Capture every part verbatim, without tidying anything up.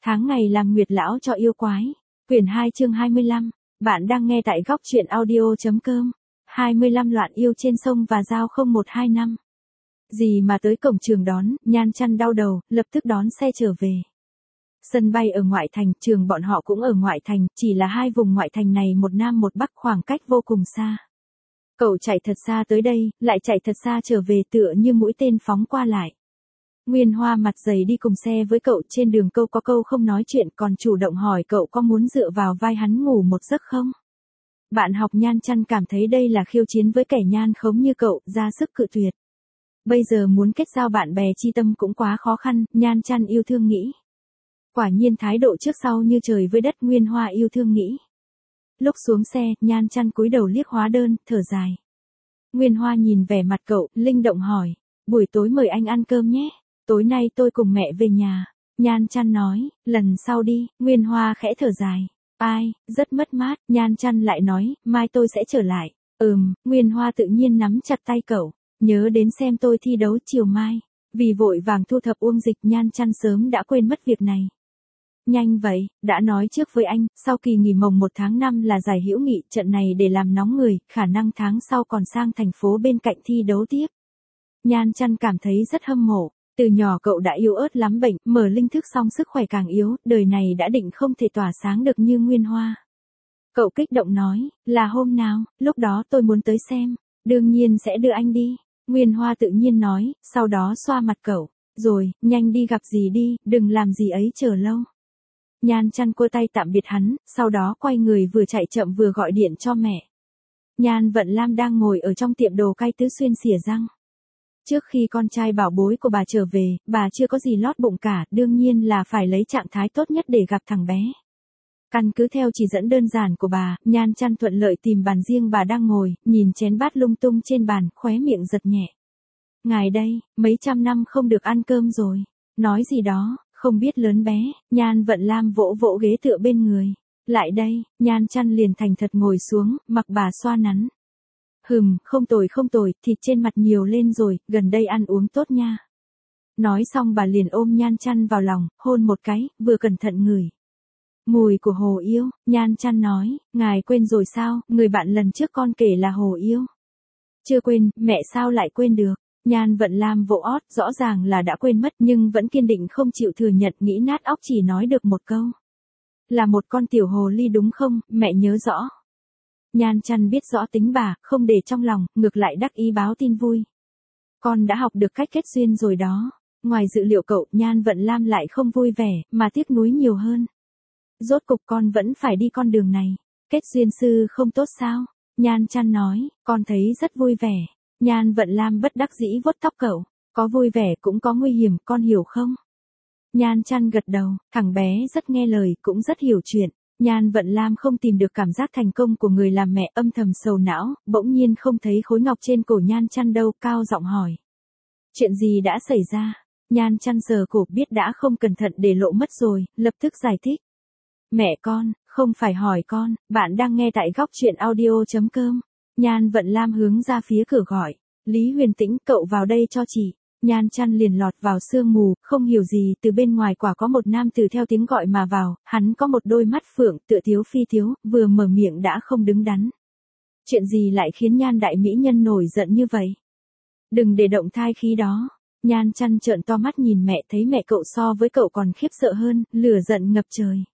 Tháng ngày làm nguyệt lão cho yêu quái. Quyển hai chương hai mươi lăm. Bạn đang nghe tại góc truyện audio.com. hai mươi lăm loạn yêu trên sông và giao không một hai năm. Gì mà tới cổng trường đón, Nhan Chăn đau đầu, lập tức đón xe trở về. Sân bay ở ngoại thành, trường bọn họ cũng ở ngoại thành, chỉ là hai vùng ngoại thành này một nam một bắc, khoảng cách vô cùng xa. Cậu chạy thật xa tới đây, lại chạy thật xa trở về, tựa như mũi tên phóng qua lại. Nguyên Hoa mặt dày đi cùng xe với cậu, trên đường câu có câu không nói chuyện, còn chủ động hỏi cậu có muốn dựa vào vai hắn ngủ một giấc không. Bạn học Nhan Chăn cảm thấy đây là khiêu chiến với kẻ nhan khống như cậu, ra sức cự tuyệt. Bây giờ muốn kết giao bạn bè chi tâm cũng quá khó khăn, Nhan Chăn yêu thương nghĩ. Quả nhiên thái độ trước sau như trời với đất, Nguyên Hoa yêu thương nghĩ. Lúc xuống xe, Nhan Chăn cúi đầu liếc hóa đơn, thở dài. Nguyên Hoa nhìn vẻ mặt cậu, linh động hỏi, buổi tối mời anh ăn cơm nhé. Tối nay tôi cùng mẹ về nhà. Nhan Chăn nói, lần sau đi. Nguyên Hoa khẽ thở dài. Ai, rất mất mát. Nhan Chăn lại nói, mai tôi sẽ trở lại. Ừm, Nguyên Hoa tự nhiên nắm chặt tay cậu. Nhớ đến xem tôi thi đấu chiều mai. Vì vội vàng thu thập Uông Dịch, Nhan Chăn sớm đã quên mất việc này. Nhanh vậy, đã nói trước với anh, sau kỳ nghỉ mồng một tháng năm là giải hữu nghị, trận này để làm nóng người, khả năng tháng sau còn sang thành phố bên cạnh thi đấu tiếp. Nhan Chăn cảm thấy rất hâm mộ. Từ nhỏ cậu đã yếu ớt lắm, bệnh, mở linh thức xong sức khỏe càng yếu, đời này đã định không thể tỏa sáng được như Nguyên Hoa. Cậu kích động nói, là hôm nào, lúc đó tôi muốn tới xem, đương nhiên sẽ đưa anh đi. Nguyên Hoa tự nhiên nói, sau đó xoa mặt cậu, rồi, nhanh đi gặp dì đi, đừng làm gì ấy chờ lâu. Nhan Chăn cua tay tạm biệt hắn, sau đó quay người vừa chạy chậm vừa gọi điện cho mẹ. Nhan Vận Lam đang ngồi ở trong tiệm đồ cay Tứ Xuyên xỉa răng. Trước khi con trai bảo bối của bà trở về, bà chưa có gì lót bụng cả, đương nhiên là phải lấy trạng thái tốt nhất để gặp thằng bé. Căn cứ theo chỉ dẫn đơn giản của bà, Nhan Chăn thuận lợi tìm bàn riêng bà đang ngồi, nhìn chén bát lung tung trên bàn, khóe miệng giật nhẹ. Ngài đây, mấy trăm năm không được ăn cơm rồi. Nói gì đó, không biết lớn bé. Nhan Vận Lam vỗ vỗ ghế tựa bên người. Lại đây. Nhan Chăn liền thành thật ngồi xuống, mặc bà xoa nắn. Hừm, không tồi không tồi, thịt trên mặt nhiều lên rồi, gần đây ăn uống tốt nha. Nói xong bà liền ôm Nhan Chăn vào lòng, hôn một cái, vừa cẩn thận ngửi. Mùi của hồ yêu. Nhan Chăn nói, ngài quên rồi sao, người bạn lần trước con kể là hồ yêu. Chưa quên, mẹ sao lại quên được. Nhan Vận Lam vỗ ót, rõ ràng là đã quên mất nhưng vẫn kiên định không chịu thừa nhận, nghĩ nát óc chỉ nói được một câu. Là một con tiểu hồ ly đúng không, mẹ nhớ rõ. Nhan Chăn biết rõ tính bà, không để trong lòng, ngược lại đắc ý báo tin vui. Con đã học được cách kết duyên rồi đó. Ngoài dự liệu cậu, Nhan Vận Lam lại không vui vẻ, mà tiếc nuối nhiều hơn. Rốt cục con vẫn phải đi con đường này. Kết duyên sư không tốt sao? Nhan Chăn nói, con thấy rất vui vẻ. Nhan Vận Lam bất đắc dĩ vuốt tóc cậu. Có vui vẻ cũng có nguy hiểm, con hiểu không? Nhan Chăn gật đầu, thằng bé rất nghe lời, cũng rất hiểu chuyện. Nhan Vận Lam không tìm được cảm giác thành công của người làm mẹ, âm thầm sầu não, bỗng nhiên không thấy khối ngọc trên cổ Nhan Chăn đâu, cao giọng hỏi. Chuyện gì đã xảy ra? Nhan Chăn sờ cổ, biết đã không cẩn thận để lộ mất rồi, lập tức giải thích. Mẹ con, không phải hỏi con, bạn đang nghe tại góc truyện audio.com. Nhan Vận Lam hướng ra phía cửa gọi. Lý Huyền Tĩnh, cậu vào đây cho chị. Nhan Chăn liền lọt vào sương mù, không hiểu gì, từ bên ngoài quả có một nam tử theo tiếng gọi mà vào, hắn có một đôi mắt phượng, tựa thiếu phi thiếu, vừa mở miệng đã không đứng đắn. Chuyện gì lại khiến Nhan đại mỹ nhân nổi giận như vậy? Đừng để động thai khí đó. Nhan Chăn trợn to mắt nhìn mẹ, thấy mẹ cậu so với cậu còn khiếp sợ hơn, lửa giận ngập trời.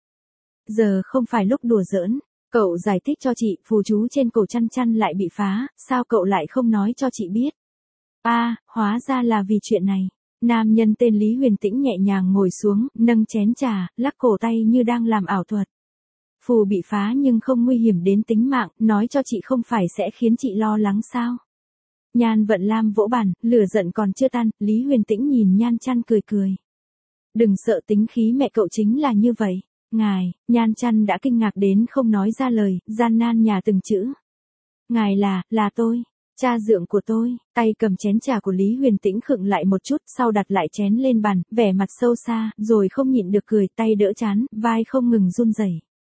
Giờ không phải lúc đùa giỡn. Cậu giải thích cho chị, phù chú trên cổ Chăn Chăn lại bị phá, sao cậu lại không nói cho chị biết? A, à, hóa ra là vì chuyện này. Nam nhân tên Lý Huyền Tĩnh nhẹ nhàng ngồi xuống, nâng chén trà, lắc cổ tay như đang làm ảo thuật. Phù bị phá nhưng không nguy hiểm đến tính mạng, nói cho chị không phải sẽ khiến chị lo lắng sao? Nhan Vận Lam vỗ bàn, lửa giận còn chưa tan, Lý Huyền Tĩnh nhìn Nhan Chăn cười cười. Đừng sợ, tính khí mẹ cậu chính là như vậy. Ngài, Nhan Chăn đã kinh ngạc đến không nói ra lời, gian nan nhà từng chữ. Ngài là, là tôi, cha dượng của tôi. Tay cầm chén trà của Lý Huyền Tĩnh khựng lại một chút, sau đặt lại chén lên bàn, vẻ mặt sâu xa, rồi không nhịn được cười, tay đỡ trán, vai không ngừng run rẩy.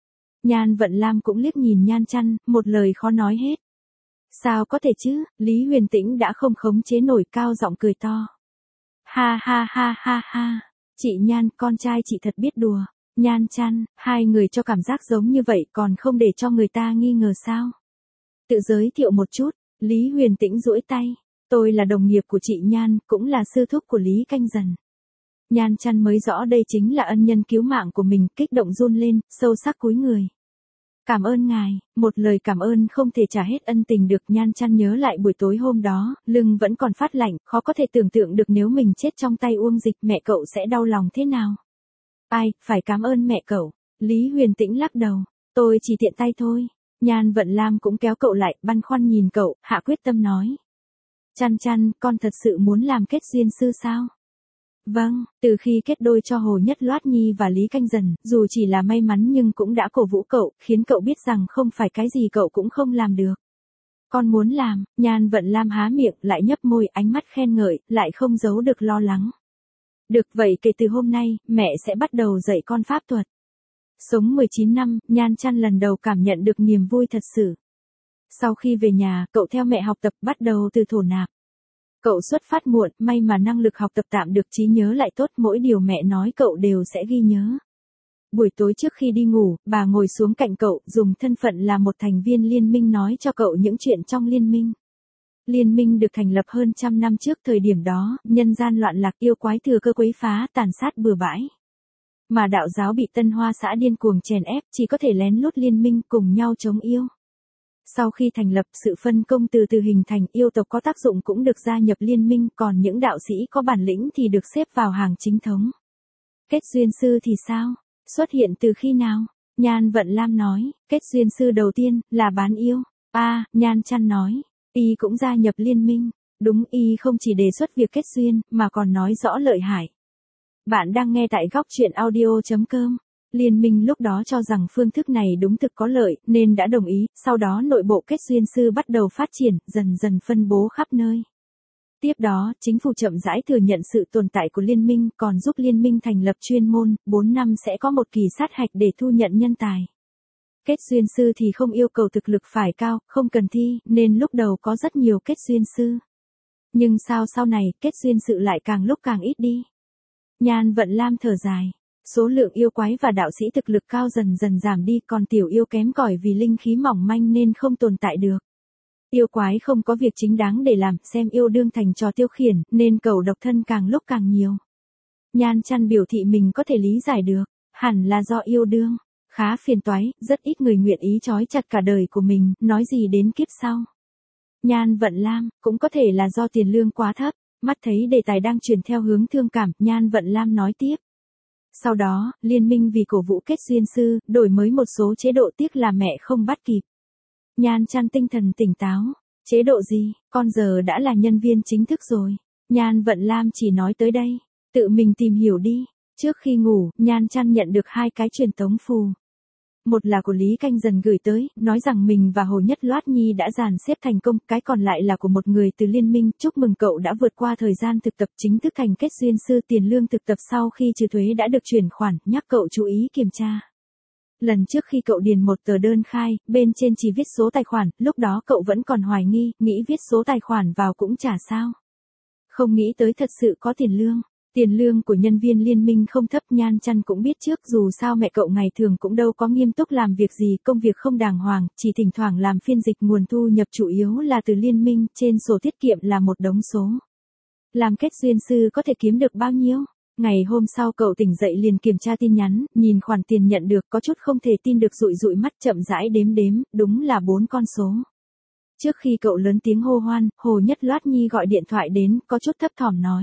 Nhan Vận Lam cũng liếc nhìn Nhan Chăn, một lời khó nói hết. Sao có thể chứ, Lý Huyền Tĩnh đã không khống chế nổi, cao giọng cười to. Ha ha ha ha ha, chị Nhan, con trai chị thật biết đùa. Nhan Chăn, hai người cho cảm giác giống như vậy còn không để cho người ta nghi ngờ sao? Tự giới thiệu một chút, Lý Huyền Tĩnh duỗi tay. Tôi là đồng nghiệp của chị Nhan, cũng là sư thúc của Lý Canh Dần. Nhan Chăn mới rõ đây chính là ân nhân cứu mạng của mình, kích động run lên, sâu sắc cúi người. Cảm ơn ngài, một lời cảm ơn không thể trả hết ân tình được. Nhan Chăn nhớ lại buổi tối hôm đó, lưng vẫn còn phát lạnh, khó có thể tưởng tượng được nếu mình chết trong tay Uông Dịch mẹ cậu sẽ đau lòng thế nào. Ai, phải cảm ơn mẹ cậu. Lý Huyền Tĩnh lắc đầu, tôi chỉ tiện tay thôi. Nhan Vận Lam cũng kéo cậu lại, băn khoăn nhìn cậu, hạ quyết tâm nói. Chăn Chăn, con thật sự muốn làm kết duyên sư sao? Vâng, từ khi kết đôi cho Hồ Nhất Loát Nhi và Lý Canh Dần, dù chỉ là may mắn nhưng cũng đã cổ vũ cậu, khiến cậu biết rằng không phải cái gì cậu cũng không làm được. Con muốn làm, Nhan Vận Lam há miệng, lại nhấp môi, ánh mắt khen ngợi, lại không giấu được lo lắng. Được vậy kể từ hôm nay, mẹ sẽ bắt đầu dạy con pháp thuật. Sống mười chín năm, Nhan Chăn lần đầu cảm nhận được niềm vui thật sự. Sau khi về nhà, cậu theo mẹ học tập bắt đầu từ thổ nạp. Cậu xuất phát muộn, may mà năng lực học tập tạm được, trí nhớ lại tốt, mỗi điều mẹ nói cậu đều sẽ ghi nhớ. Buổi tối trước khi đi ngủ, bà ngồi xuống cạnh cậu, dùng thân phận là một thành viên liên minh nói cho cậu những chuyện trong liên minh. Liên minh được thành lập hơn trăm năm trước, thời điểm đó, nhân gian loạn lạc, yêu quái thừa cơ quấy phá, tàn sát bừa bãi. Mà đạo giáo bị Tân Hoa xã điên cuồng chèn ép, chỉ có thể lén lút liên minh cùng nhau chống yêu. Sau khi thành lập, sự phân công từ từ hình thành, yêu tộc có tác dụng cũng được gia nhập liên minh, còn những đạo sĩ có bản lĩnh thì được xếp vào hàng chính thống. Kết duyên sư thì sao? Xuất hiện từ khi nào? Nhan Vận Lam nói, kết duyên sư đầu tiên, là bán yêu. A, à, Nhan Chăn nói, y cũng gia nhập liên minh. Đúng, y không chỉ đề xuất việc kết duyên, mà còn nói rõ lợi hại. Bạn đang nghe tại góc truyện audio chấm com. Liên minh lúc đó cho rằng phương thức này đúng thực có lợi, nên đã đồng ý, sau đó nội bộ kết duyên sư bắt đầu phát triển, dần dần phân bố khắp nơi. Tiếp đó, chính phủ chậm rãi thừa nhận sự tồn tại của liên minh, còn giúp liên minh thành lập chuyên môn, bốn năm sẽ có một kỳ sát hạch để thu nhận nhân tài. Kết duyên sư thì không yêu cầu thực lực phải cao, không cần thi, nên lúc đầu có rất nhiều kết duyên sư. Nhưng sao sau này, kết duyên sự lại càng lúc càng ít đi. Nhan Vận Lam thở dài. Số lượng yêu quái và đạo sĩ thực lực cao dần dần giảm đi, còn tiểu yêu kém cỏi vì linh khí mỏng manh nên không tồn tại được. Yêu quái không có việc chính đáng để làm, xem yêu đương thành trò tiêu khiển, nên cầu độc thân càng lúc càng nhiều. Nhan Chăn biểu thị mình có thể lý giải được, hẳn là do yêu đương khá phiền toái, rất ít người nguyện ý trói chặt cả đời của mình, nói gì đến kiếp sau. Nhan Vận Lam, cũng có thể là do tiền lương quá thấp. Mắt thấy đề tài đang chuyển theo hướng thương cảm, Nhan Vận Lam nói tiếp. Sau đó, liên minh vì cổ vũ kết duyên sư, đổi mới một số chế độ, tiếc là mẹ không bắt kịp. Nhan Chăn tinh thần tỉnh táo. Chế độ gì, con giờ đã là nhân viên chính thức rồi. Nhan Vận Lam chỉ nói tới đây. Tự mình tìm hiểu đi. Trước khi ngủ, Nhan Chăn nhận được hai cái truyền tống phù. Một là của Lý Canh Dần gửi tới, nói rằng mình và Hồ Nhất Loát Nhi đã dàn xếp thành công, cái còn lại là của một người từ liên minh, chúc mừng cậu đã vượt qua thời gian thực tập, chính thức thành kết duyên sư, tiền lương thực tập sau khi trừ thuế đã được chuyển khoản, nhắc cậu chú ý kiểm tra. Lần trước khi cậu điền một tờ đơn khai, bên trên chỉ viết số tài khoản, lúc đó cậu vẫn còn hoài nghi, nghĩ viết số tài khoản vào cũng chả sao. Không nghĩ tới thật sự có tiền lương. Tiền lương của nhân viên liên minh không thấp, Nhan Chăn cũng biết trước, dù sao mẹ cậu ngày thường cũng đâu có nghiêm túc làm việc gì, công việc không đàng hoàng, chỉ thỉnh thoảng làm phiên dịch, nguồn thu nhập chủ yếu là từ liên minh, trên sổ tiết kiệm là một đống số. Làm kết duyên sư có thể kiếm được bao nhiêu? Ngày hôm sau cậu tỉnh dậy liền kiểm tra tin nhắn, nhìn khoản tiền nhận được, có chút không thể tin được, dụi dụi mắt, chậm rãi đếm đếm, đúng là bốn con số. Trước khi cậu lớn tiếng hô hoan, Hồ Nhất Loát Nhi gọi điện thoại đến, có chút thấp thỏm nói.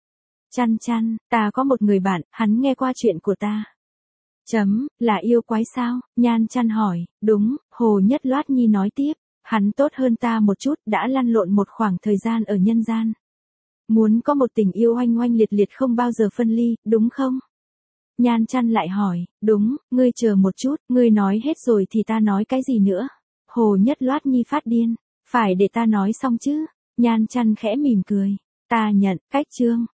Chăn Chăn, ta có một người bạn, hắn nghe qua chuyện của ta. Chấm, là yêu quái sao? Nhan Chăn hỏi. Đúng, Hồ Nhất Loát Nhi nói tiếp. Hắn tốt hơn ta một chút, đã lăn lộn một khoảng thời gian ở nhân gian. Muốn có một tình yêu oanh oanh liệt liệt không bao giờ phân ly, đúng không? Nhan Chăn lại hỏi. Đúng, ngươi chờ một chút, ngươi nói hết rồi thì ta nói cái gì nữa? Hồ Nhất Loát Nhi phát điên. Phải để ta nói xong chứ? Nhan Chăn khẽ mỉm cười. Ta nhận, cách chương.